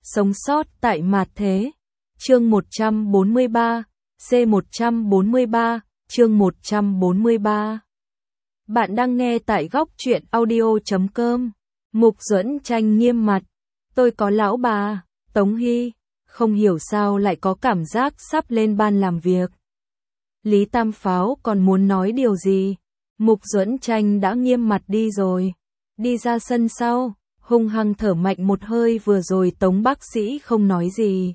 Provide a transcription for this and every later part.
Sống sót tại mạt thế. Chương 143, C143, chương 143. Bạn đang nghe tại góc truyện audio.com. Mục Duẫn Tranh nghiêm mặt. Tôi có lão bà, Tống Hy, không hiểu sao lại có cảm giác sắp lên ban làm việc. Lý Tam Pháo còn muốn nói điều gì? Mục Duẫn Tranh đã nghiêm mặt đi rồi. Đi ra sân sau, hung hăng thở mạnh một hơi, vừa rồi Tống bác sĩ không nói gì.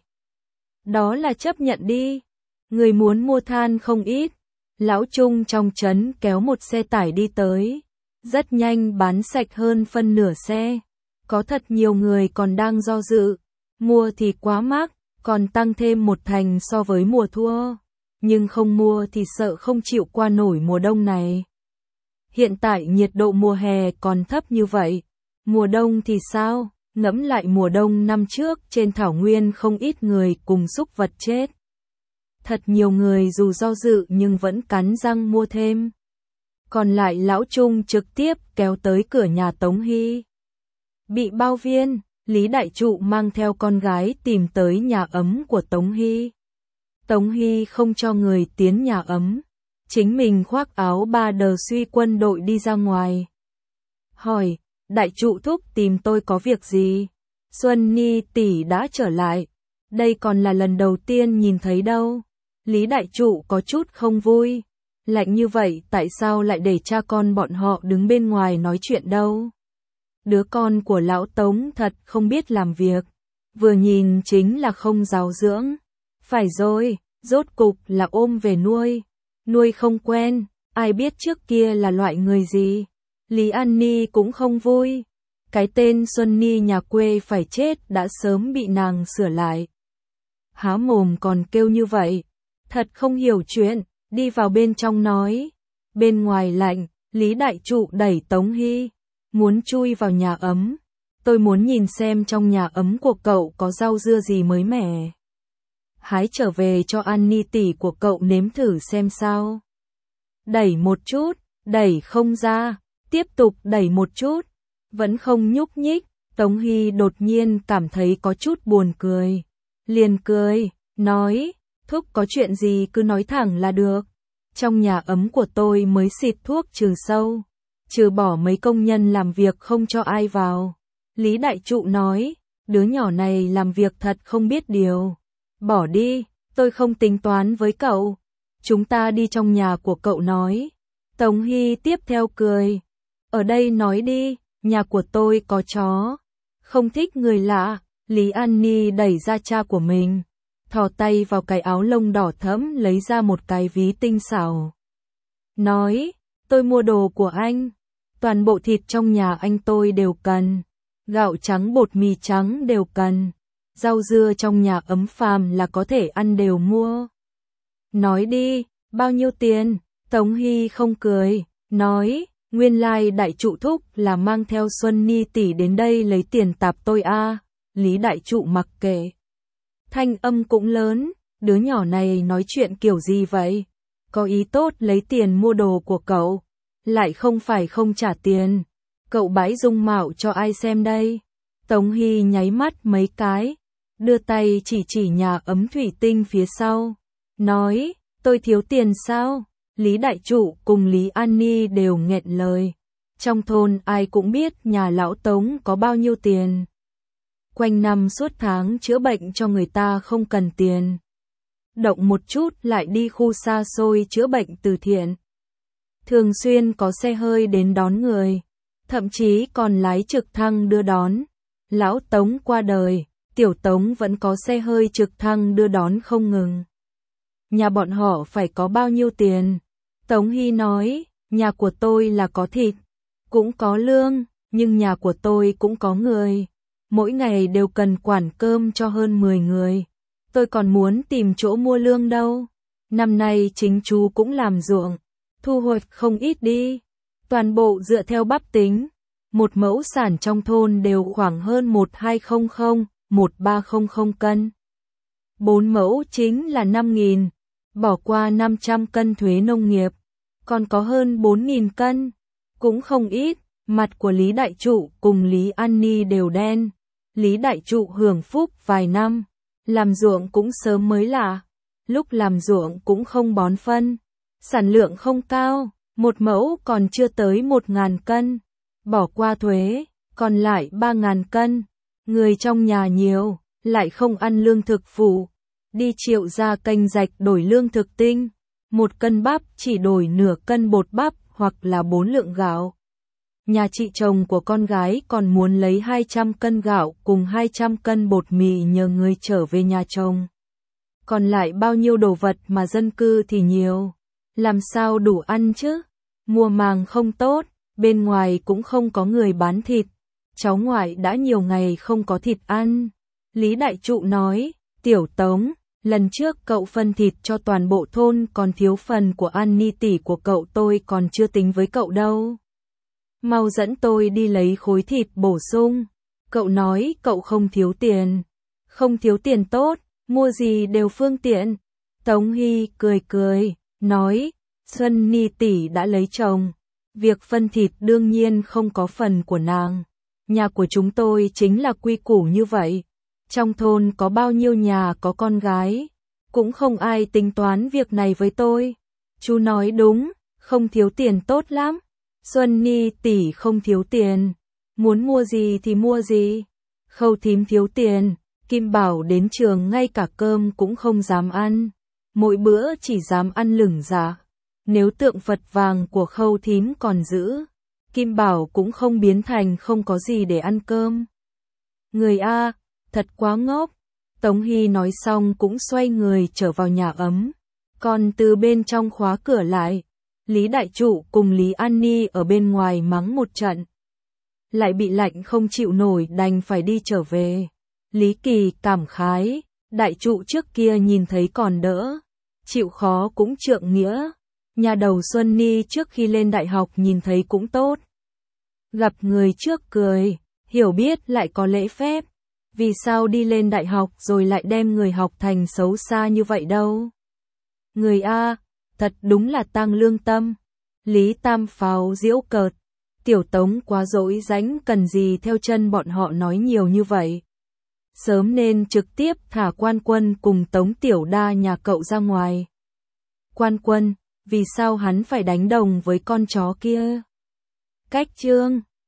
Đó là chấp nhận đi. Người muốn mua than không ít. Lão Trung trong trấn kéo một xe tải đi tới. Rất nhanh bán sạch hơn phân nửa xe. Có thật nhiều người còn đang do dự. Mua thì quá mắc, còn tăng thêm một thành so với mùa thua. Nhưng không mua thì sợ không chịu qua nổi mùa đông này. Hiện tại nhiệt độ mùa hè còn thấp như vậy. Mùa đông thì sao? Ngẫm lại mùa đông năm trước trên thảo nguyên không ít người cùng súc vật chết. Thật nhiều người dù do dự nhưng vẫn cắn răng mua thêm. Còn lại Lão Trung trực tiếp kéo tới cửa nhà Tống Hy. Bị bao viên, Lý Đại Trụ mang theo con gái tìm tới nhà ấm của Tống Hy. Tống Hy không cho người tiến nhà ấm. Chính mình khoác áo ba đờ suy quân đội đi ra ngoài. Hỏi, Đại Trụ thúc tìm tôi có việc gì? Xuân Ni tỷ đã trở lại. Đây còn là lần đầu tiên nhìn thấy đâu. Lý Đại Trụ có chút không vui. Lạnh như vậy tại sao lại để cha con bọn họ đứng bên ngoài nói chuyện đâu? Đứa con của lão Tống thật không biết làm việc. Vừa nhìn chính là không giáo dưỡng. Phải rồi, rốt cục là ôm về nuôi. Nuôi không quen, ai biết trước kia là loại người gì. Lý An Ni cũng không vui. Cái tên Xuân Ni nhà quê phải chết đã sớm bị nàng sửa lại. Há mồm còn kêu như vậy. Thật không hiểu chuyện, đi vào bên trong nói. Bên ngoài lạnh, Lý Đại Trụ đẩy Tống Hy. Muốn chui vào nhà ấm. Tôi muốn nhìn xem trong nhà ấm của cậu có rau dưa gì mới mẻ. Hái trở về cho An Ni tỷ của cậu nếm thử xem sao. Đẩy một chút, đẩy không ra. Tiếp tục đẩy một chút. Vẫn không nhúc nhích. Tống Hy đột nhiên cảm thấy có chút buồn cười. Liền cười, nói. Thúc có chuyện gì cứ nói thẳng là được. Trong nhà ấm của tôi mới xịt thuốc trừ sâu. Trừ bỏ mấy công nhân làm việc không cho ai vào. Lý Đại Trụ nói. Đứa nhỏ này làm việc thật không biết điều. Bỏ đi, tôi không tính toán với cậu. Chúng ta đi trong nhà của cậu nói. Tống Hy tiếp theo cười. Ở đây nói đi, nhà của tôi có chó. Không thích người lạ. Lý An Ni đẩy ra cha của mình. Thò tay vào cái áo lông đỏ thẫm lấy ra một cái ví tinh xảo. Nói, tôi mua đồ của anh. Toàn bộ thịt trong nhà anh tôi đều cần. Gạo trắng bột mì trắng đều cần. Rau dưa trong nhà ấm phàm là có thể ăn đều mua. Nói đi, bao nhiêu tiền? Tống Hy không cười, nói, nguyên lai Đại Trụ thúc là mang theo Xuân Ni tỷ đến đây lấy tiền tạp tôi a. Lý Đại Trụ mặc kệ. Thanh âm cũng lớn, đứa nhỏ này nói chuyện kiểu gì vậy? Có ý tốt lấy tiền mua đồ của cậu, lại không phải không trả tiền. Cậu bãi dung mạo cho ai xem đây? Tống Hy nháy mắt mấy cái, đưa tay chỉ nhà ấm thủy tinh phía sau. Nói, tôi thiếu tiền sao? Lý Đại Trụ cùng Lý An Ni đều nghẹn lời. Trong thôn ai cũng biết nhà lão Tống có bao nhiêu tiền. Quanh năm suốt tháng chữa bệnh cho người ta không cần tiền. Động một chút lại đi khu xa xôi chữa bệnh từ thiện. Thường xuyên có xe hơi đến đón người. Thậm chí còn lái trực thăng đưa đón. Lão Tống qua đời, Tiểu Tống vẫn có xe hơi trực thăng đưa đón không ngừng. Nhà bọn họ phải có bao nhiêu tiền? Tống Hy nói, nhà của tôi là có thịt, cũng có lương, nhưng nhà của tôi cũng có người. Mỗi ngày đều cần quản cơm cho hơn 10 người. Tôi còn muốn tìm chỗ mua lương đâu. Năm nay chính chú cũng làm ruộng, thu hoạch không ít đi. Toàn bộ dựa theo bắp tính. Một mẫu sản trong thôn đều khoảng hơn 1200, 1300 cân. 4 mẫu chính là 5.000, bỏ qua 500 cân thuế nông nghiệp, còn có hơn 4.000 cân. Cũng không ít, mặt của Lý Đại Trụ cùng Lý An Ni đều đen. Lý Đại Trụ hưởng phúc vài năm, làm ruộng cũng sớm mới lạ. Lúc làm ruộng cũng không bón phân, sản lượng không cao, một mẫu còn chưa tới 1.000 cân, bỏ qua thuế, còn lại 3.000 cân. Người trong nhà nhiều, lại không ăn lương thực phụ, đi Triệu ra kênh rạch đổi lương thực tinh, 1 cân bắp chỉ đổi nửa cân bột bắp hoặc là 4 lượng gạo. Nhà chị chồng của con gái còn muốn lấy 200 cân gạo cùng 200 cân bột mì nhờ người trở về nhà chồng. Còn lại bao nhiêu đồ vật mà dân cư thì nhiều, làm sao đủ ăn chứ? Mùa màng không tốt, bên ngoài cũng không có người bán thịt. Cháu ngoại đã nhiều ngày không có thịt ăn. Lý Đại Trụ nói, Tiểu Tống, lần trước cậu phân thịt cho toàn bộ thôn còn thiếu phần của An Ni tỷ của cậu, tôi còn chưa tính với cậu đâu. Mau dẫn tôi đi lấy khối thịt bổ sung. Cậu nói cậu không thiếu tiền. Không thiếu tiền tốt, mua gì đều phương tiện. Tống Hy cười cười, nói, Xuân Ni tỷ đã lấy chồng. Việc phân thịt đương nhiên không có phần của nàng. Nhà của chúng tôi chính là quy củ như vậy. Trong thôn có bao nhiêu nhà có con gái, cũng không ai tính toán việc này với tôi. Chú nói đúng, không thiếu tiền tốt lắm. Xuân Ni tỷ không thiếu tiền, muốn mua gì thì mua gì. Khâu thím thiếu tiền, Kim Bảo đến trường ngay cả cơm cũng không dám ăn, mỗi bữa chỉ dám ăn lửng dạ. Nếu tượng Phật vàng của Khâu thím còn giữ, Kim Bảo cũng không biến thành không có gì để ăn cơm. Người A, thật quá ngốc. Tống Hy nói xong cũng xoay người trở vào nhà ấm, còn từ bên trong khóa cửa lại. Lý Đại Trụ cùng Lý An Ni ở bên ngoài mắng một trận, lại bị lạnh không chịu nổi đành phải đi trở về. Lý Kỳ cảm khái, Đại Trụ trước kia nhìn thấy còn đỡ, chịu khó cũng trượng nghĩa. Nhà đầu Xuân Ni trước khi lên đại học nhìn thấy cũng tốt. Gặp người trước cười, hiểu biết lại có lễ phép. Vì sao đi lên đại học rồi lại đem người học thành xấu xa như vậy đâu? Người A, thật đúng là tăng lương tâm. Lý Tam Pháo giễu cợt, Tiểu Tống quá dỗi rãnh cần gì theo chân bọn họ nói nhiều như vậy. Sớm nên trực tiếp thả Quan Quân cùng Tống Tiểu Đa nhà cậu ra ngoài. Quan Quân, vì sao hắn phải đánh đồng với con chó kia? Cách chương